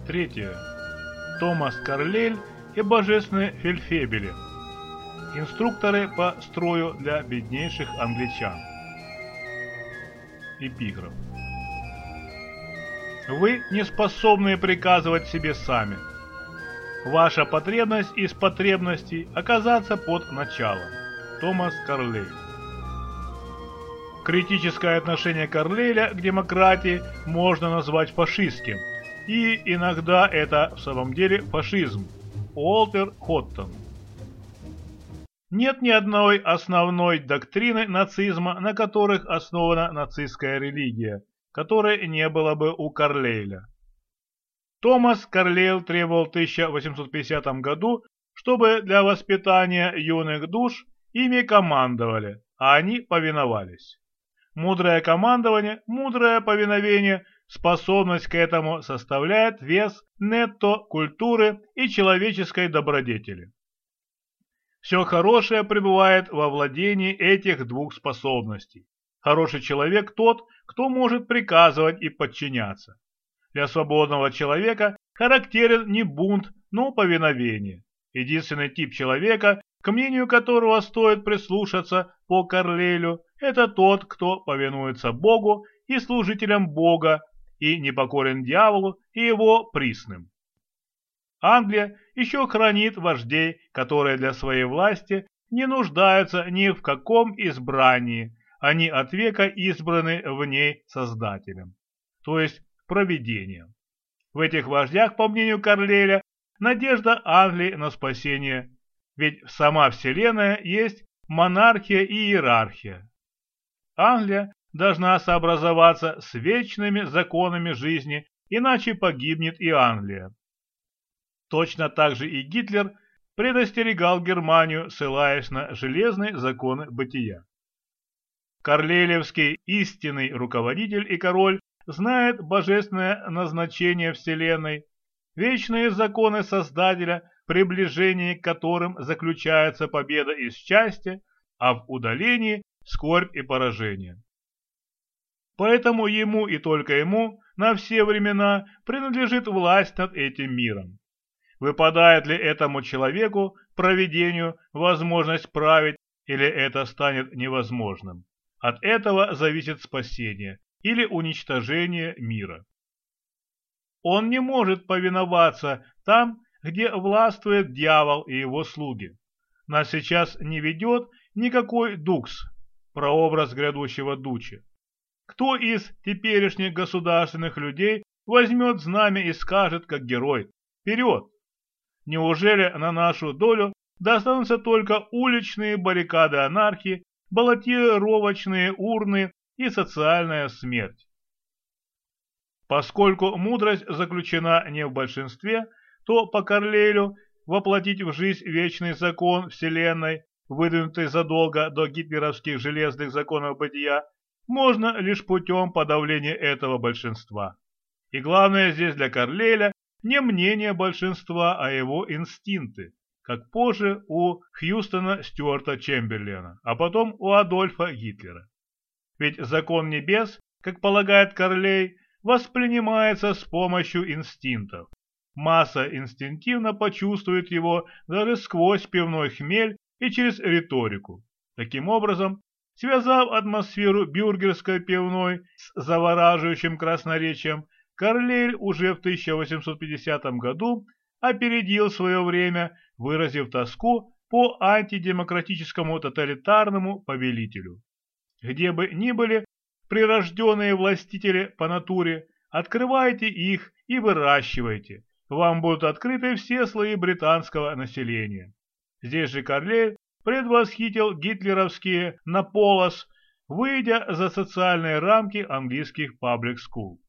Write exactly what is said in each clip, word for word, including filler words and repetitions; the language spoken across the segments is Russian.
Третье. Томас Карлейль и божественные фельдфебели. Инструкторы по строю для беднейших англичан. Эпиграф. Вы не способны приказывать себе сами. Ваша потребность из потребностей оказаться под началом. Томас Карлейль. Критическое отношение Карлейля к демократии можно назвать фашистским, и иногда это в самом деле фашизм. Уолтер Хоттон. Нет ни одной основной доктрины нацизма, на которых основана нацистская религия, которой не было бы у Карлейля. Томас Карлейль требовал в тысяча восемьсот пятидесятом году, чтобы для воспитания юных душ ими командовали, а они повиновались. Мудрое командование, мудрое повиновение, способность к этому составляет вес нетто культуры и человеческой добродетели. Все хорошее пребывает во владении этих двух способностей. Хороший человек тот, кто может приказывать и подчиняться. Для свободного человека характерен не бунт, но повиновение. Единственный тип человека, к мнению которого стоит прислушаться по Карлейлю, это тот, кто повинуется Богу и служителям Бога и непокорен дьяволу и его присным. Англия еще хранит вождей, которые для своей власти не нуждаются ни в каком избрании, они от века избраны в ней Создателем, то есть провидением. В этих вождях, по мнению Карлейля, надежда Англии на спасение, ведь сама Вселенная есть монархия и иерархия. Англия должна сообразоваться с вечными законами жизни, иначе погибнет и Англия. Точно так же и Гитлер предостерегал Германию, ссылаясь на железные законы бытия. Карлейлевский истинный руководитель и король знает божественное назначение Вселенной, вечные законы Создателя, приближение к которым заключается победа и счастье, а в удалении скорбь и поражение. Поэтому ему и только ему на все времена принадлежит власть над этим миром. Выпадает ли этому человеку, провидению, возможность править, или это станет невозможным? От этого зависит спасение или уничтожение мира. Он не может повиноваться там, где властвует дьявол и его слуги. Нас сейчас не ведет никакой дукс, прообраз грядущего дучи. Кто из теперешних государственных людей возьмет знамя и скажет, как герой: «Вперед!» Неужели на нашу долю достанутся только уличные баррикады анархии, баллотировочные урны и социальная смерть? Поскольку мудрость заключена не в большинстве, то по Карлейлю воплотить в жизнь вечный закон Вселенной, выдвинутый задолго до гитлеровских железных законов бытия, можно лишь путем подавления этого большинства. И главное здесь для Карлейля не мнение большинства, а его инстинкты, как позже у Хьюстона Стюарта Чемберлена, а потом у Адольфа Гитлера. Ведь закон небес, как полагает Карлейль, воспринимается с помощью инстинктов. Масса инстинктивно почувствует его даже сквозь пивной хмель и через риторику. Таким образом, связав атмосферу бюргерской пивной с завораживающим красноречием, Карлейль уже в тысяча восемьсот пятидесятом году опередил свое время, выразив тоску по антидемократическому тоталитарному повелителю. Где бы ни были прирожденные властители по натуре, открывайте их и выращивайте. Вам будут открыты все слои британского населения. Здесь же Карлейль предвосхитил гитлеровские наполос, выйдя за социальные рамки английских паблик скул.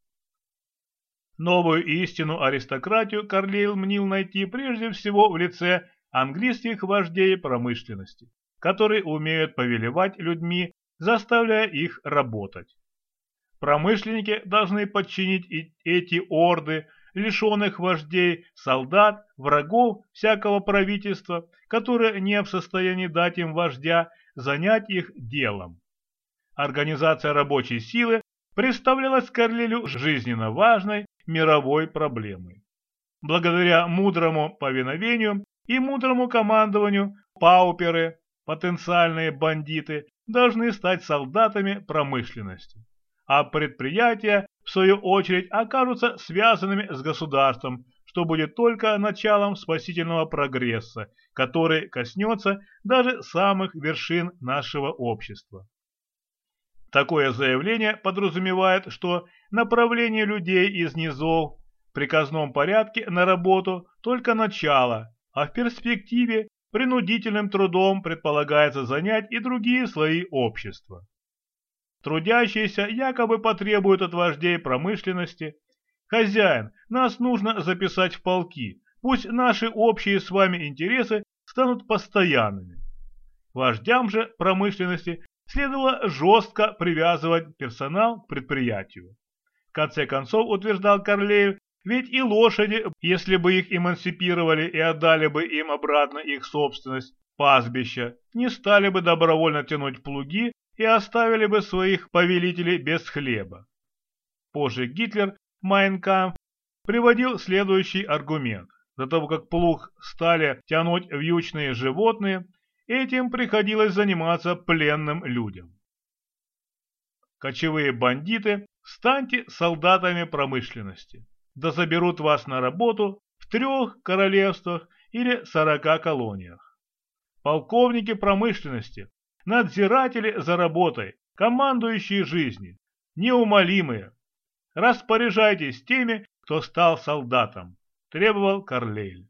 Новую истину аристократию Карлейль мнил найти прежде всего в лице английских вождей промышленности, которые умеют повелевать людьми, заставляя их работать. Промышленники должны подчинить и эти орды лишенных вождей, солдат, врагов всякого правительства, которые не в состоянии дать им вождя, занять их делом. Организация рабочей силы представлялась Карлейлю жизненно важной мировой проблемой. Благодаря мудрому повиновению и мудрому командованию пауперы, потенциальные бандиты, должны стать солдатами промышленности, а предприятия, в свою очередь, окажутся связанными с государством, что будет только началом спасительного прогресса, который коснется даже самых вершин нашего общества. Такое заявление подразумевает, что направление людей из низов в приказном порядке на работу только начало, а в перспективе принудительным трудом предполагается занять и другие слои общества. Трудящиеся якобы потребуют от вождей промышленности: «Хозяин, нас нужно записать в полки, пусть наши общие с вами интересы станут постоянными». Вождям же промышленности следовало жестко привязывать персонал к предприятию. В конце концов, утверждал Карлейль, ведь и лошади, если бы их эмансипировали и отдали бы им обратно их собственность, пастбища, не стали бы добровольно тянуть плуги и оставили бы своих повелителей без хлеба. Позже Гитлер в «Майн кампф» приводил следующий аргумент. До того, как плуг стали тянуть вьючные животные, этим приходилось заниматься пленным людям. Кочевые бандиты, станьте солдатами промышленности. Да заберут вас на работу в трех королевствах или сорока колониях. Полковники промышленности, надзиратели за работой, командующие жизнью, неумолимые. Распоряжайтесь теми, кто стал солдатом, требовал Карлейль.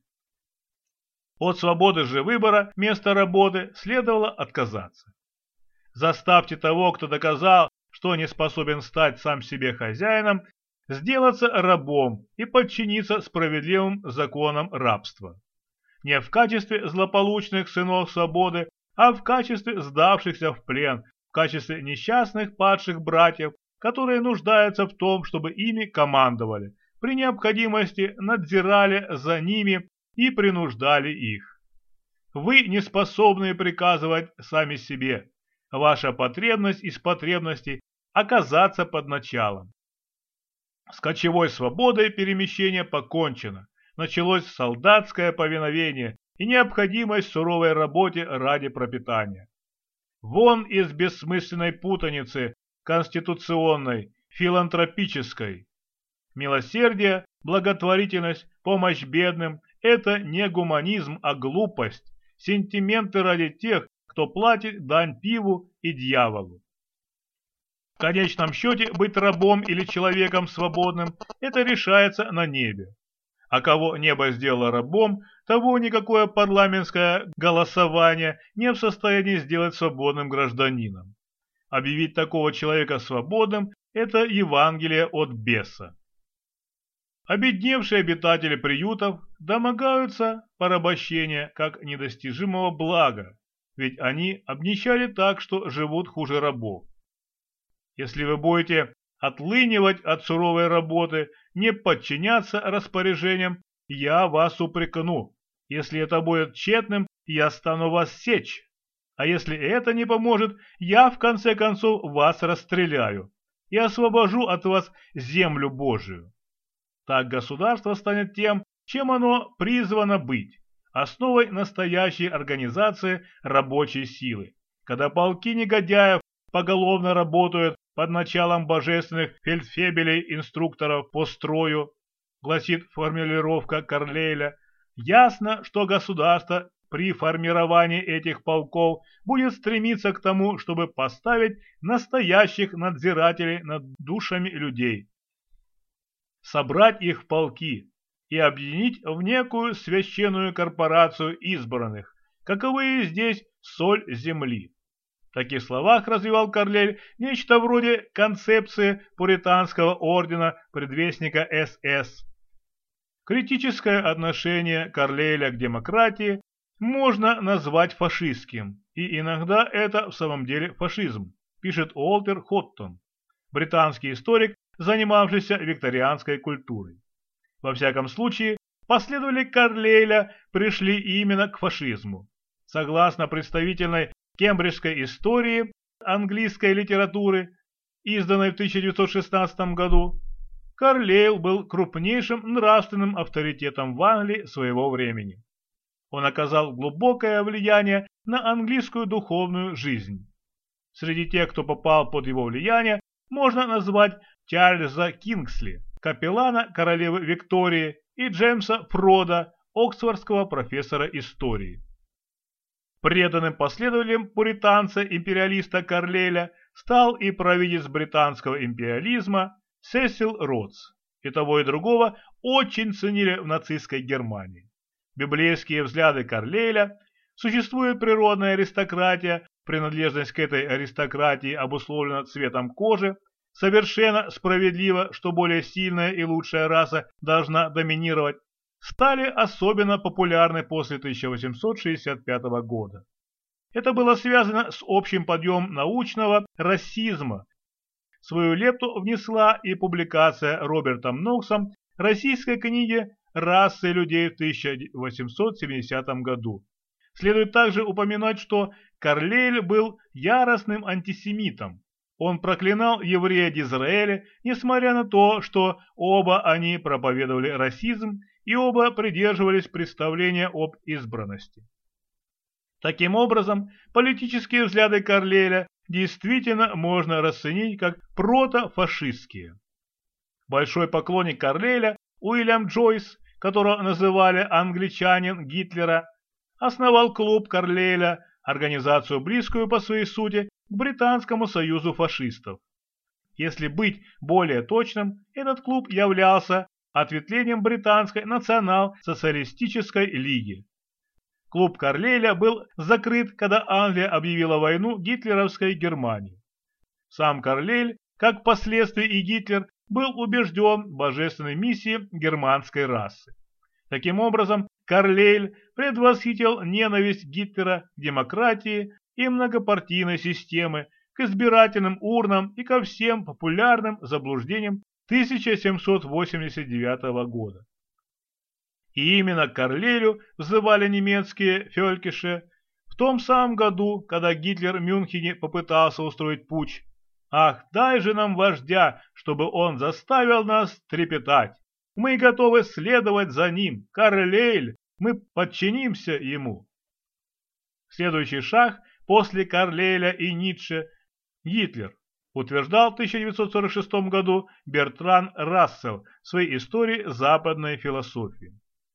От свободы же выбора места работы следовало отказаться. Заставьте того, кто доказал, что не способен стать сам себе хозяином, сделаться рабом и подчиниться справедливым законам рабства. Не в качестве злополучных сынов свободы, а в качестве сдавшихся в плен, в качестве несчастных падших братьев, которые нуждаются в том, чтобы ими командовали, при необходимости надзирали за ними и принуждали их. Вы не способны приказывать сами себе. Ваша потребность из потребностей – оказаться под началом. С кочевой свободой перемещения покончено. Началось солдатское повиновение и необходимость в суровой работе ради пропитания. Вон из бессмысленной путаницы конституционной, филантропической. Милосердие, благотворительность, помощь бедным – это не гуманизм, а глупость, сентименты ради тех, кто платит дань пиву и дьяволу. В конечном счете, быть рабом или человеком свободным – это решается на небе. А кого небо сделало рабом, того никакое парламентское голосование не в состоянии сделать свободным гражданином. Объявить такого человека свободным – это Евангелие от беса. Обедневшие обитатели приютов домогаются порабощения как недостижимого блага, ведь они обнищали так, что живут хуже рабов. Если вы будете отлынивать от суровой работы, не подчиняться распоряжениям, я вас упрекну. Если это будет тщетным, я стану вас сечь. А если это не поможет, я в конце концов вас расстреляю и освобожу от вас землю Божию. Так государство станет тем, чем оно призвано быть, основой настоящей организации рабочей силы. Когда полки негодяев поголовно работают под началом божественных фельдфебелей-инструкторов по строю, гласит формулировка Карлейля, ясно, что государство при формировании этих полков будет стремиться к тому, чтобы поставить настоящих надзирателей над душами людей, собрать их в полки и объединить в некую священную корпорацию избранных, каковые здесь соль земли. В таких словах развивал Карлейль нечто вроде концепции пуританского ордена предвестника эс эс. Критическое отношение Карлейля к демократии можно назвать фашистским, и иногда это в самом деле фашизм, пишет Уолтер Хоттон, британский историк, занимавшийся викторианской культурой. Во всяком случае, последователи Карлейля пришли именно к фашизму. Согласно представительной Кембриджской истории английской литературы, изданной в тысяча девятьсот шестнадцатом году, Карлейл был крупнейшим нравственным авторитетом в Англии своего времени. Он оказал глубокое влияние на английскую духовную жизнь. Среди тех, кто попал под его влияние, можно назвать Чарльза Кингсли, капеллана королевы Виктории, и Джеймса Фрода, оксфордского профессора истории. Преданным последователем пуританца-империалиста Карлейля стал и провидец британского империализма Сесил Ротс. И того и другого очень ценили в нацистской Германии. Библейские взгляды Карлейля, существует природная аристократия, принадлежность к этой аристократии обусловлена цветом кожи, совершенно справедливо, что более сильная и лучшая раса должна доминировать, стали особенно популярны после тысяча восемьсот шестьдесят пятого года. Это было связано с общим подъемом научного расизма. Свою лепту внесла и публикация Робертом Ноксом российской книги «Расы людей» в тысяча восемьсот семидесятом году. Следует также упомянуть, что Карлейль был яростным антисемитом. Он проклинал еврея Дизраэля, несмотря на то, что оба они проповедовали расизм и оба придерживались представления об избранности. Таким образом, политические взгляды Карлейля действительно можно расценить как протофашистские. Большой поклонник Карлейля Уильям Джойс, которого называли англичанин Гитлера, основал клуб Карлейля, организацию, близкую по своей сути к Британскому союзу фашистов. Если быть более точным, этот клуб являлся ответвлением Британской национал-социалистической лиги. Клуб Карлейля был закрыт, когда Англия объявила войну гитлеровской Германии. Сам Карлейль, как впоследствии и Гитлер, был убежден в божественной миссии германской расы. Таким образом, Карлейль предвосхитил ненависть Гитлера к демократии и многопартийной системе, к избирательным урнам и ко всем популярным заблуждениям тысяча семьсот восемьдесят девятого года. И именно к Карлейлю взывали немецкие фелькиши в том самом году, когда Гитлер в Мюнхене попытался устроить путч. «Ах, дай же нам вождя, чтобы он заставил нас трепетать! Мы готовы следовать за ним, Карлейль, мы подчинимся ему!» Следующий шаг после Карлейля и Ницше – Гитлер, утверждал в тысяча девятьсот сорок шестом году Бертран Рассел в своей истории западной философии.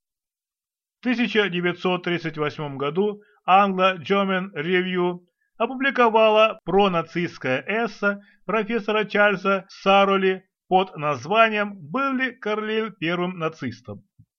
В тысяча девятьсот тридцать восьмом году Anglo-German Review опубликовала пронацистское эссе профессора Чарльза Сароли под названием «Был ли Карлейль первым нацистом?».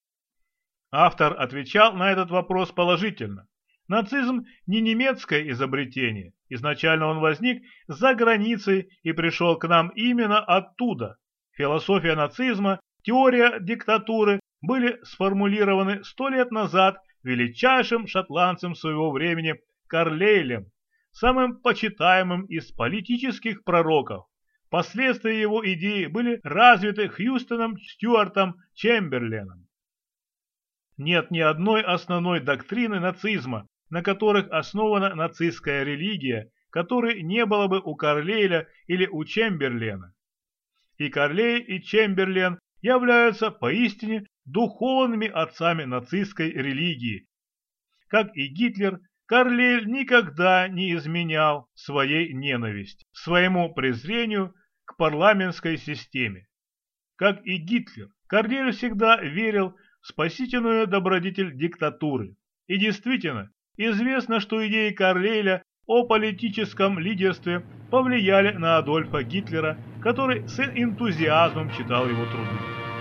Автор отвечал на этот вопрос положительно. Нацизм не немецкое изобретение, изначально он возник за границей и пришел к нам именно оттуда. Философия нацизма, теория диктатуры были сформулированы сто лет назад величайшим шотландцем своего времени Карлейлем, самым почитаемым из политических пророков. Впоследствии его идеи были развиты Хьюстоном Стюартом Чемберленом. Нет ни одной основной доктрины нацизма, на которых основана нацистская религия, которой не было бы у Карлейля или у Чемберлена. И Карлейль, и Чемберлен являются поистине духовными отцами нацистской религии. Как и Гитлер, Карлейль никогда не изменял своей ненависти, своему презрению к парламентской системе. Как и Гитлер, Карлейль всегда верил в спасительную добродетель диктатуры. И действительно, известно, что идеи Карлейля о политическом лидерстве повлияли на Адольфа Гитлера, который с энтузиазмом читал его труды.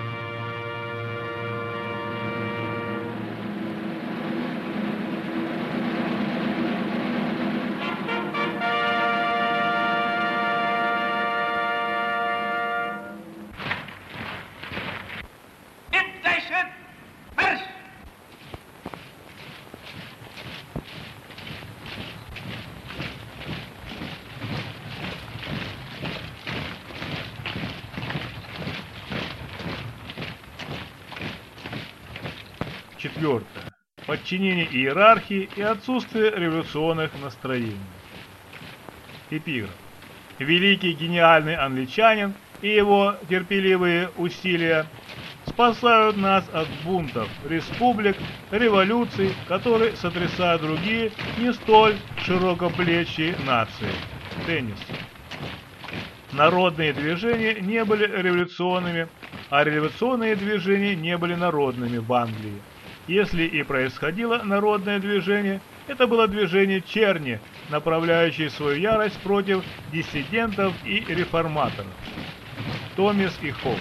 Четвертое. Подчинение иерархии и отсутствие революционных настроений. Эпиграф. Великий гениальный англичанин и его терпеливые усилия спасают нас от бунтов, республик, революций, которые сотрясают другие не столь широкоплечие нации. Теннис. Народные движения не были революционными, а революционные движения не были народными в Англии. Если и происходило народное движение, это было движение черни, направляющее свою ярость против диссидентов и реформаторов. Томис и Холл.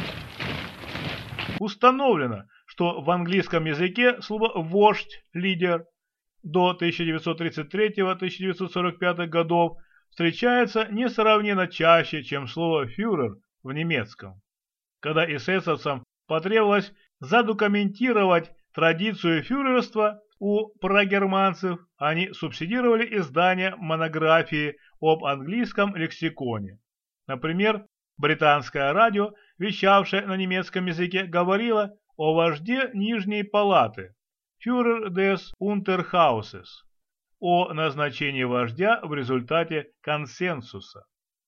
Установлено, что в английском языке слово «вождь», «лидер» до тысяча девятьсот тридцать третьего — тысяча девятьсот сорок пятого годов встречается несравненно чаще, чем слово «фюрер» в немецком. Когда эсэсовцам потребовалось задокументировать традицию фюрерства у прогерманцев, они субсидировали издание монографии об английском лексиконе. Например, британское радио, вещавшее на немецком языке, говорило о вожде Нижней палаты «Führer des Unterhauses», о назначении вождя в результате консенсуса.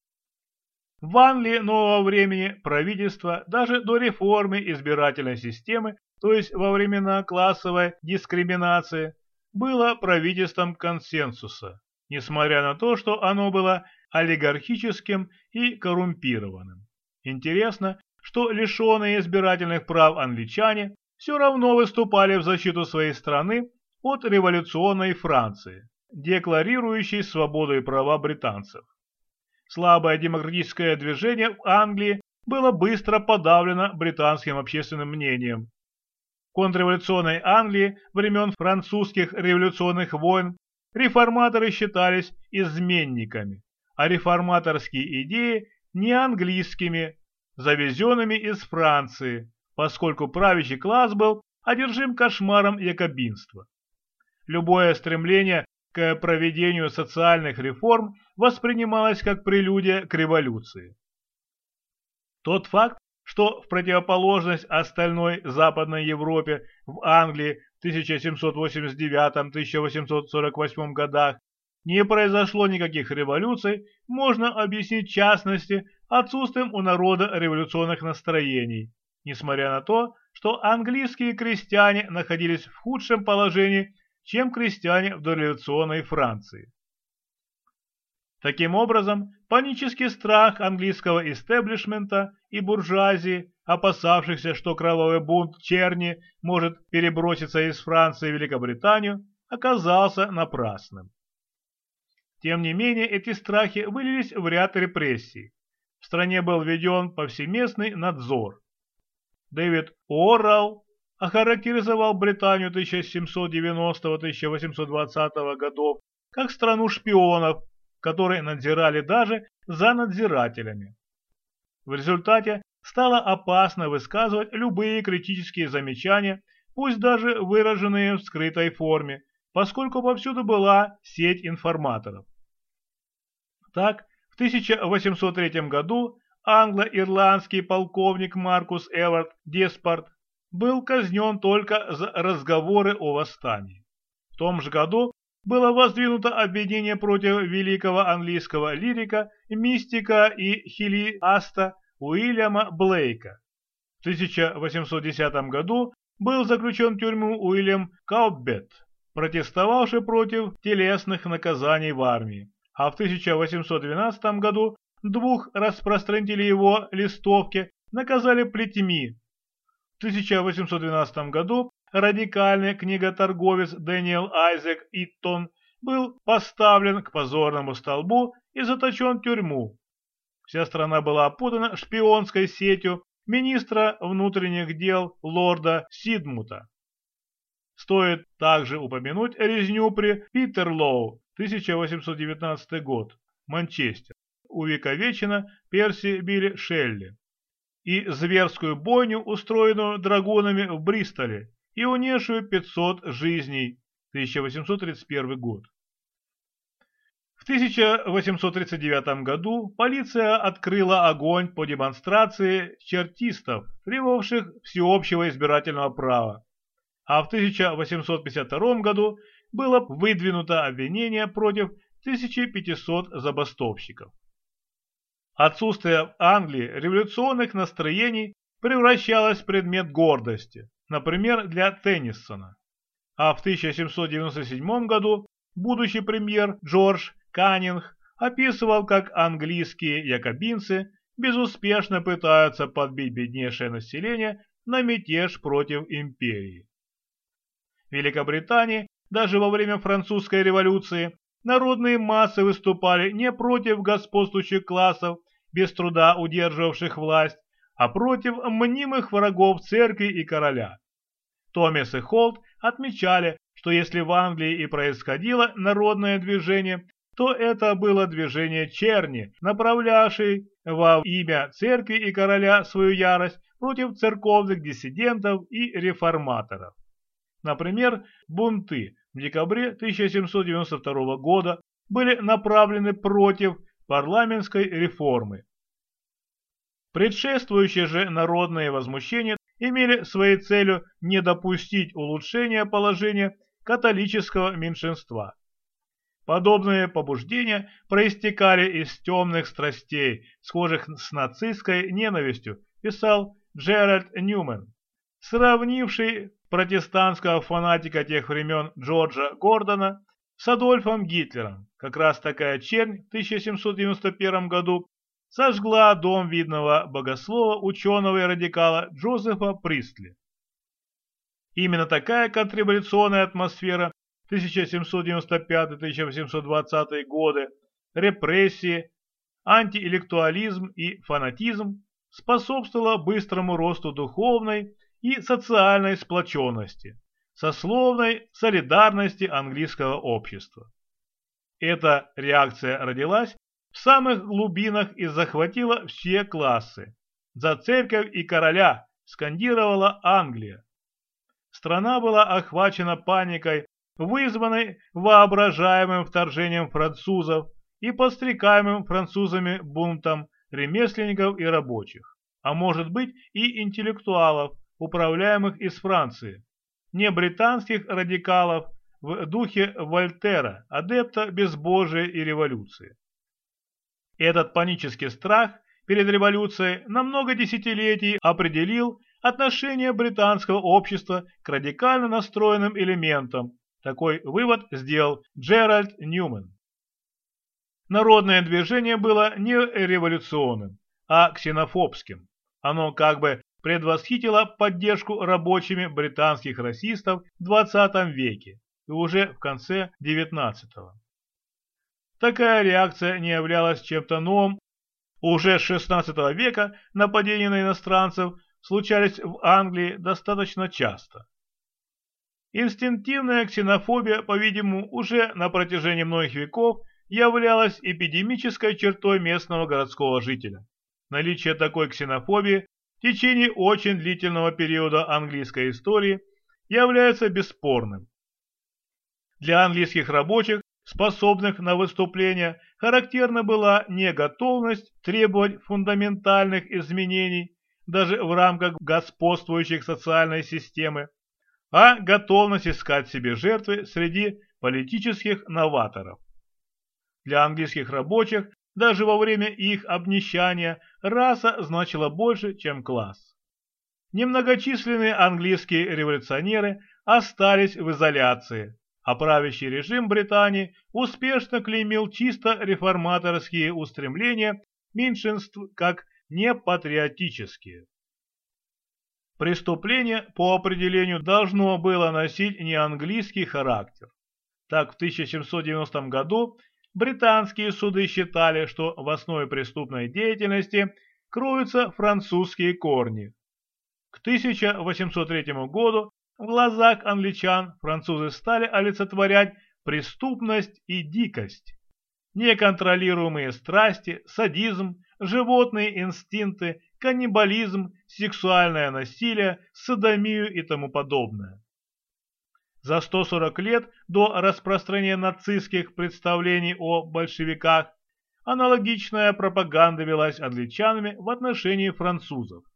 В Англии нового времени правительство даже до реформы избирательной системы, то есть во времена классовой дискриминации, было правительством консенсуса, несмотря на то, что оно было олигархическим и коррумпированным. Интересно, что лишенные избирательных прав англичане все равно выступали в защиту своей страны от революционной Франции, декларирующей свободу и права британцев. Слабое демократическое движение в Англии было быстро подавлено британским общественным мнением. В контрреволюционной Англии времен французских революционных войн реформаторы считались изменниками, а реформаторские идеи не английскими, завезенными из Франции, поскольку правящий класс был одержим кошмаром якобинства. Любое стремление к проведению социальных реформ воспринималось как прелюдия к революции. Тот факт, что в противоположность остальной Западной Европе в Англии в тысяча семьсот восемьдесят девятом — тысяча восемьсот сорок восьмом годах не произошло никаких революций, можно объяснить в частности отсутствием у народа революционных настроений, несмотря на то, что английские крестьяне находились в худшем положении, чем крестьяне в дореволюционной Франции. Таким образом, панический страх английского истеблишмента и буржуазии, опасавшихся, что кровавый бунт черни может переброситься из Франции в Великобританию, оказался напрасным. Тем не менее, эти страхи вылились в ряд репрессий. В стране был введен повсеместный надзор. Дэвид Уоррелл охарактеризовал Британию тысяча семьсот девяностого — тысяча восемьсот двадцатого годов как страну шпионов, которые надзирали даже за надзирателями. В результате стало опасно высказывать любые критические замечания, пусть даже выраженные в скрытой форме, поскольку повсюду была сеть информаторов. Так, в тысяча восемьсот третьем году англо-ирландский полковник Маркус Эвард Деспарт был казнен только за разговоры о восстании. В том же году было воздвинуто обвинение против великого английского лирика, мистика и хилиаста Уильяма Блейка. В тысяча восемьсот десятом году был заключен в тюрьму Уильям Каутбет, протестовавший против телесных наказаний в армии, а в тысяча восемьсот двенадцатом году двух распространителей его листовки наказали плетьми. В тысяча восемьсот двенадцатом году радикальный книготорговец Дэниел Айзек Иттон был поставлен к позорному столбу и заточен в тюрьму. Вся страна была опутана шпионской сетью министра внутренних дел лорда Сидмута. Стоит также упомянуть резню при Питерлоу, тысяча восемьсот девятнадцатый год, Манчестер, увековечена Перси Билли Шелли, и зверскую бойню, устроенную драгунами в Бристоле, и унесшую пятьсот жизней, тысяча восемьсот тридцать первый год. В тысяча восемьсот тридцать девятом году полиция открыла огонь по демонстрации чертистов, требовавших всеобщего избирательного права, а в тысяча восемьсот пятьдесят втором году было выдвинуто обвинение против тысячи пятисот забастовщиков. Отсутствие в Англии революционных настроений превращалось в предмет гордости, например, для Теннисона. А в тысяча семьсот девяносто седьмом году будущий премьер Джордж Каннинг описывал, как английские якобинцы безуспешно пытаются подбить беднейшее население на мятеж против империи. В Великобритании даже во время французской революции народные массы выступали не против господствующих классов, без труда удерживавших власть, а против мнимых врагов церкви и короля. Томас и Холт отмечали, что если в Англии и происходило народное движение, то это было движение черни, направлявшей во имя церкви и короля свою ярость против церковных диссидентов и реформаторов. Например, бунты в декабре тысяча семьсот девяносто второго года были направлены против парламентской реформы. Предшествующие же народные возмущения имели своей целью не допустить улучшения положения католического меньшинства. Подобные побуждения проистекали из темных страстей, схожих с нацистской ненавистью, писал Джеральд Ньюмен, сравнивший протестантского фанатика тех времен Джорджа Гордона с Адольфом Гитлером. Как раз такая чернь в тысяча семьсот девяносто первом году сожгла дом видного богослова, ученого и радикала Джозефа Пристли. Именно такая контрреволюционная атмосфера тысяча семьсот девяносто пятый — тысяча восемьсот двадцатый годы, репрессии, антиинтеллектуализм и фанатизм способствовала быстрому росту духовной и социальной сплоченности, сословной солидарности английского общества. Эта реакция родилась в самых глубинах и захватила все классы. «За церковь и короля!» скандировала Англия. Страна была охвачена паникой, вызванной воображаемым вторжением французов и подстрекаемым французами бунтом ремесленников и рабочих, а может быть и интеллектуалов, управляемых из Франции, не британских радикалов в духе Вольтера, адепта безбожия и революции. Этот панический страх перед революцией на много десятилетий определил отношение британского общества к радикально настроенным элементам. Такой вывод сделал Джеральд Ньюмен. Народное движение было не революционным, а ксенофобским. Оно как бы предвосхитило поддержку рабочими британских расистов в двадцатом веке и уже в конце девятнадцатого. Такая реакция не являлась чем-то новым. Уже с шестнадцатого века нападения на иностранцев случались в Англии достаточно часто. Инстинктивная ксенофобия, по-видимому, уже на протяжении многих веков являлась эпидемической чертой местного городского жителя. Наличие такой ксенофобии в течение очень длительного периода английской истории является бесспорным. Для английских рабочих, способных на выступление, характерна была не готовность требовать фундаментальных изменений даже в рамках господствующей социальной системы, а готовность искать себе жертвы среди политических новаторов. Для английских рабочих даже во время их обнищания раса значила больше, чем класс. Немногочисленные английские революционеры остались в изоляции, а правящий режим Британии успешно клеймил чисто реформаторские устремления меньшинств как непатриотические. Преступление по определению должно было носить не английский характер. Так в тысяча семьсот девяностом году британские суды считали, что в основе преступной деятельности кроются французские корни. К тысяча восемьсот третьему году в глазах англичан французы стали олицетворять преступность и дикость. Неконтролируемые страсти, садизм, животные инстинкты, каннибализм, сексуальное насилие, содомию и тому подобное. За сто сорок лет до распространения нацистских представлений о большевиках аналогичная пропаганда велась англичанами в отношении французов.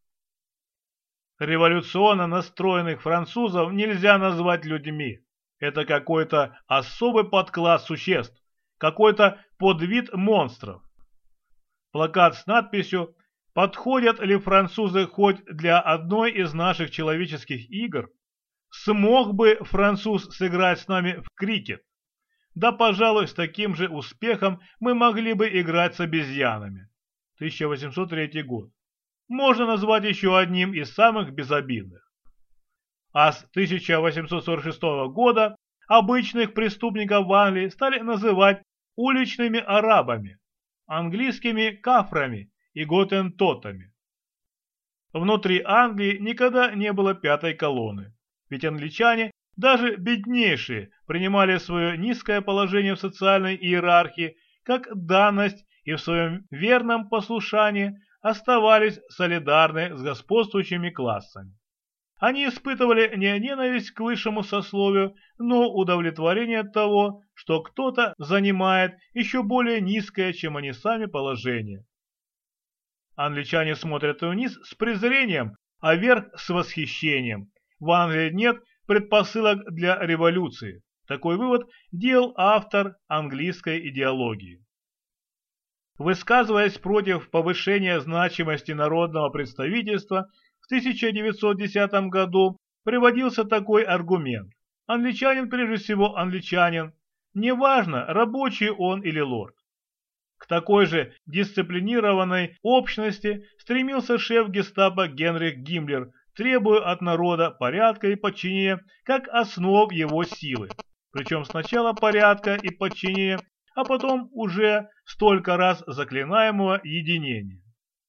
Революционно настроенных французов нельзя назвать людьми. Это какой-то особый подкласс существ, какой-то подвид монстров. Плакат с надписью «Подходят ли французы хоть для одной из наших человеческих игр? Смог бы француз сыграть с нами в крикет? Да, пожалуй, с таким же успехом мы могли бы играть с обезьянами». тысяча восемьсот третий год. Можно назвать еще одним из самых безобидных. А с тысяча восемьсот сорок шестого года обычных преступников в Англии стали называть уличными арабами, английскими кафрами и готентотами. Внутри Англии никогда не было пятой колонны, ведь англичане, даже беднейшие, принимали свое низкое положение в социальной иерархии как данность и в своем верном послушании оставались солидарны с господствующими классами. Они испытывали не ненависть к высшему сословию, но удовлетворение от того, что кто-то занимает еще более низкое, чем они сами, положение. Англичане смотрят вниз с презрением, а вверх с восхищением. В Англии нет предпосылок для революции. Такой вывод делал автор английской идеологии. Высказываясь против повышения значимости народного представительства, в тысяча девятьсот десятом году приводился такой аргумент. Англичанин прежде всего англичанин, неважно, рабочий он или лорд. К такой же дисциплинированной общности стремился шеф гестапо Генрих Гиммлер, требуя от народа порядка и подчинения как основ его силы. Причем сначала порядка и подчинения, а потом уже столько раз заклинаемого единения.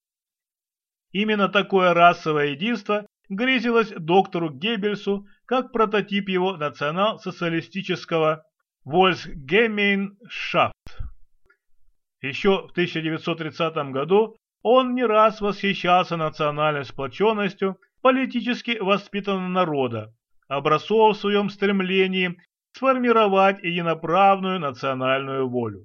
Именно такое расовое единство грезилось доктору Геббельсу как прототип его национал-социалистического Volksgemeinschaft. Еще в тысяча девятьсот тридцатом году он не раз восхищался национальной сплоченностью политически воспитанного народа, образцов в своем стремлении сформировать единоправную национальную волю.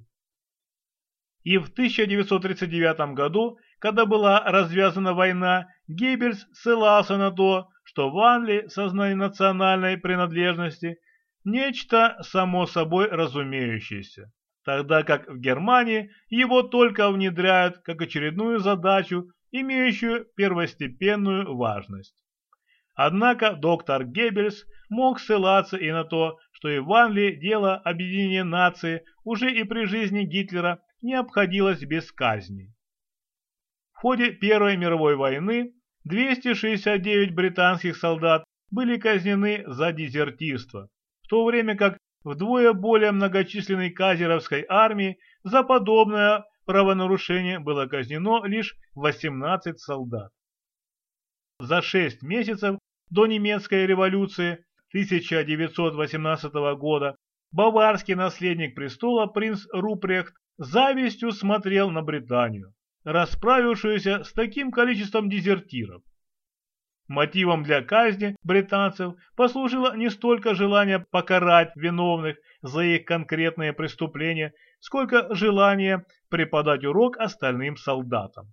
И в тысяча девятьсот тридцать девятом году, когда была развязана война, Геббельс ссылался на то, что в Англии сознание национальной принадлежности – нечто само собой разумеющееся, тогда как в Германии его только внедряют как очередную задачу, имеющую первостепенную важность. Однако доктор Геббельс мог ссылаться и на то, что и в Англии дело объединения нации уже и при жизни Гитлера не обходилось без казней. В ходе Первой мировой войны двести шестьдесят девять британских солдат были казнены за дезертирство, в то время как вдвое более многочисленной казеровской армии за подобное правонарушение было казнено лишь восемнадцать солдат. За шесть месяцев до немецкой революции тысяча девятьсот восемнадцатого года баварский наследник престола принц Рупрехт с завистью смотрел на Британию, расправившуюся с таким количеством дезертиров. Мотивом для казни британцев послужило не столько желание покарать виновных за их конкретные преступления, сколько желание преподать урок остальным солдатам.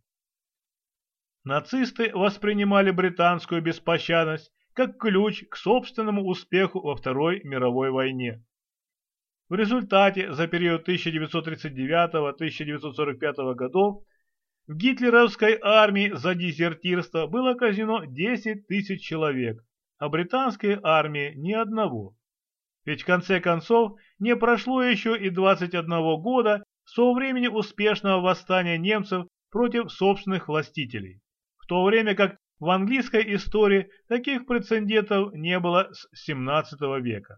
Нацисты воспринимали британскую беспощадность как ключ к собственному успеху во Второй мировой войне. В результате за период тысяча девятьсот тридцать девятого — тысяча девятьсот сорок пятого годов в гитлеровской армии за дезертирство было казнено десять тысяч человек, а британской армии ни одного. Ведь в конце концов не прошло еще и двадцати одного года со времени успешного восстания немцев против собственных властителей, в то время как в английской истории таких прецедентов не было с семнадцатого века.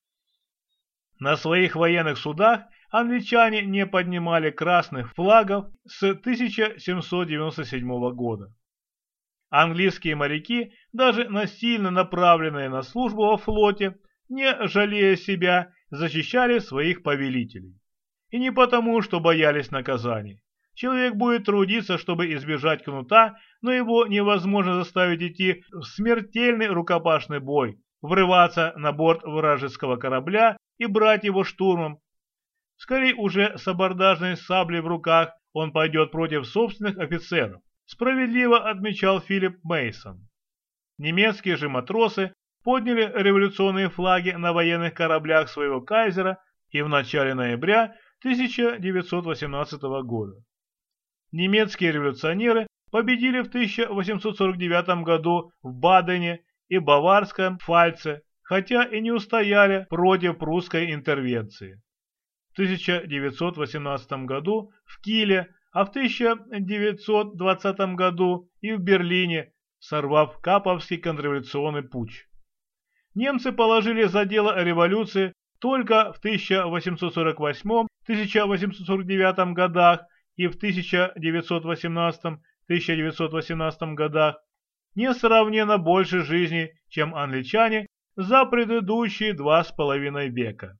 На своих военных судах англичане не поднимали красных флагов с тысяча семьсот девяносто седьмого года. Английские моряки, даже насильно направленные на службу во флоте, не жалея себя, защищали своих повелителей. И не потому, что боялись наказаний. Человек будет трудиться, чтобы избежать кнута, но его невозможно заставить идти в смертельный рукопашный бой, врываться на борт вражеского корабля и брать его штурмом. Скорее уже с абордажной саблей в руках он пойдет против собственных офицеров, справедливо отмечал Филипп Мейсон. Немецкие же матросы подняли революционные флаги на военных кораблях своего кайзера и в начале ноября тысяча девятьсот восемнадцатого года. Немецкие революционеры победили в тысяча восемьсот сорок девятом году в Бадене и Баварском Пфальце, хотя и не устояли против прусской интервенции. В тысяча девятьсот восемнадцатом году в Киле, а в тысяча девятьсот двадцатом году и в Берлине, сорвав Каповский контрреволюционный путч. Немцы положили за дело революции только в тысяча восемьсот сорок восьмом — тысяча восемьсот сорок девятом годах и в тысяча девятьсот восемнадцатом — тысяча девятьсот восемнадцатом годах несравненно больше жизней, чем англичане за предыдущие два с половиной века.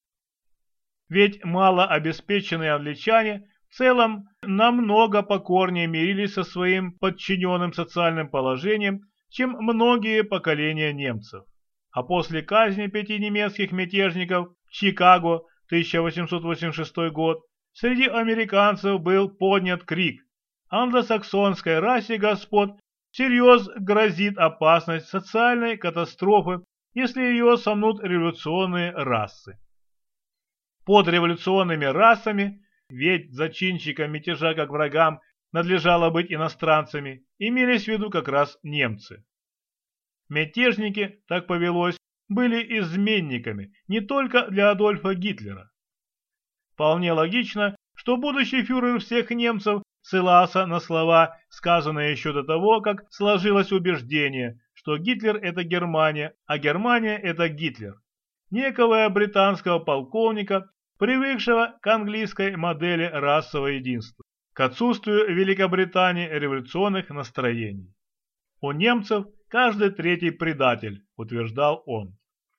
Ведь малообеспеченные англичане в целом намного покорнее мирились со своим подчиненным социальным положением, чем многие поколения немцев. А после казни пяти немецких мятежников в Чикаго, тысяча восемьсот восемьдесят шестой год, среди американцев был поднят крик: англосаксонской расе господ всерьез грозит опасность социальной катастрофы, если ее сомнут революционные расы. Под революционными расами, ведь зачинщикам мятежа как врагам надлежало быть иностранцами, имелись в виду как раз немцы. Мятежники, так повелось, были изменниками не только для Адольфа Гитлера. Вполне логично, что будущий фюрер всех немцев ссылался на слова, сказанные еще до того, как сложилось убеждение, что Гитлер – это Германия, а Германия – это Гитлер, некого британского полковника, привыкшего к английской модели расового единства, к отсутствию в Великобритании революционных настроений. У немцев каждый третий предатель, утверждал он.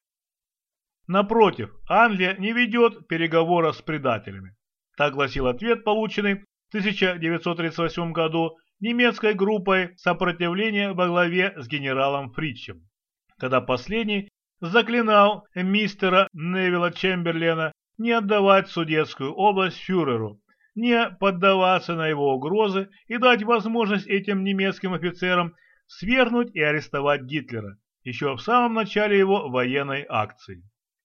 Напротив, Англия не ведет переговоров с предателями. Так гласил ответ, полученный в тысяча девятьсот тридцать восьмом году немецкой группой сопротивления во главе с генералом Фритчем, когда последний заклинал мистера Невилла Чемберлена не отдавать Судетскую область фюреру, не поддаваться на его угрозы и дать возможность этим немецким офицерам свергнуть и арестовать Гитлера еще в самом начале его военной акции.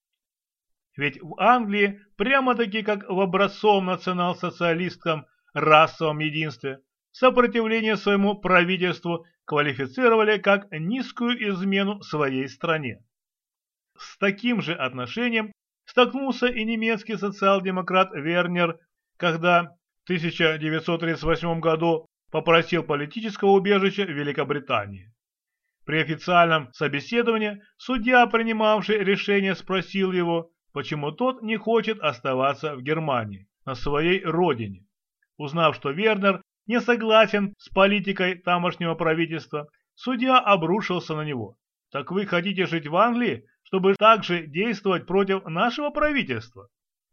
Ведь в Англии, прямо-таки как в образцовом национал-социалистском расовом единстве, сопротивление своему правительству квалифицировали как низкую измену своей стране. С таким же отношением столкнулся и немецкий социал-демократ Вернер, когда в тысяча девятьсот тридцать восьмом году попросил политического убежища в Великобритании. При официальном собеседовании судья, принимавший решение, спросил его, почему тот не хочет оставаться в Германии, на своей родине. Узнав, что Вернер не согласен с политикой тамошнего правительства, судья обрушился на него. «Так вы хотите жить в Англии, чтобы также действовать против нашего правительства?»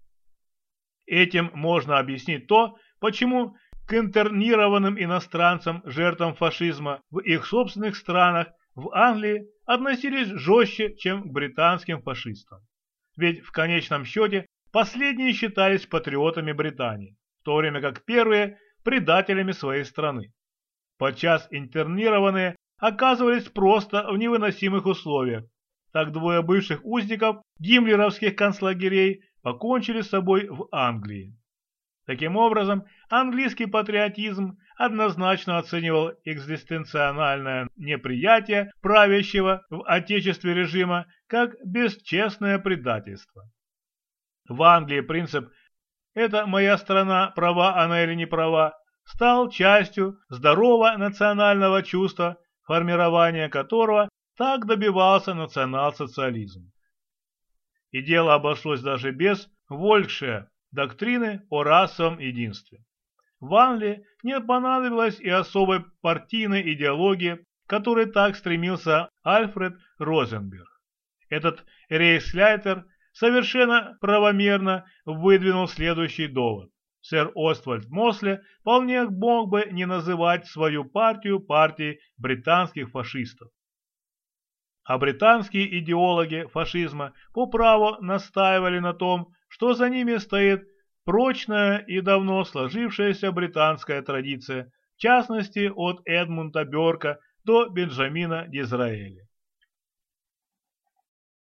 Этим можно объяснить то, почему к интернированным иностранцам, жертвам фашизма в их собственных странах, в Англии относились жестче, чем к британским фашистам. Ведь в конечном счете последние считались патриотами Британии, в то время как первые – предателями своей страны. Подчас интернированные оказывались просто в невыносимых условиях. Так двое бывших узников гиммлеровских концлагерей покончили с собой в Англии. Таким образом, английский патриотизм однозначно оценивал экзистенциональное неприятие правящего в отечестве режима как бесчестное предательство. В Англии принцип «это моя страна, права она или не права» стал частью здорового национального чувства, формирования которого так добивался национал-социализм. И дело обошлось даже без Волькшира, доктрины о расовом единстве. В Англии не понадобилось и особой партийной идеологии, к которой так стремился Альфред Розенберг. Этот рейхсляйтер совершенно правомерно выдвинул следующий довод. Сэр Оствальд Мосли вполне мог бы не называть свою партию партией британских фашистов. А британские идеологи фашизма по праву настаивали на том, что за ними стоит прочная и давно сложившаяся британская традиция, в частности от Эдмунда Бёрка до Бенджамина Дизраэля.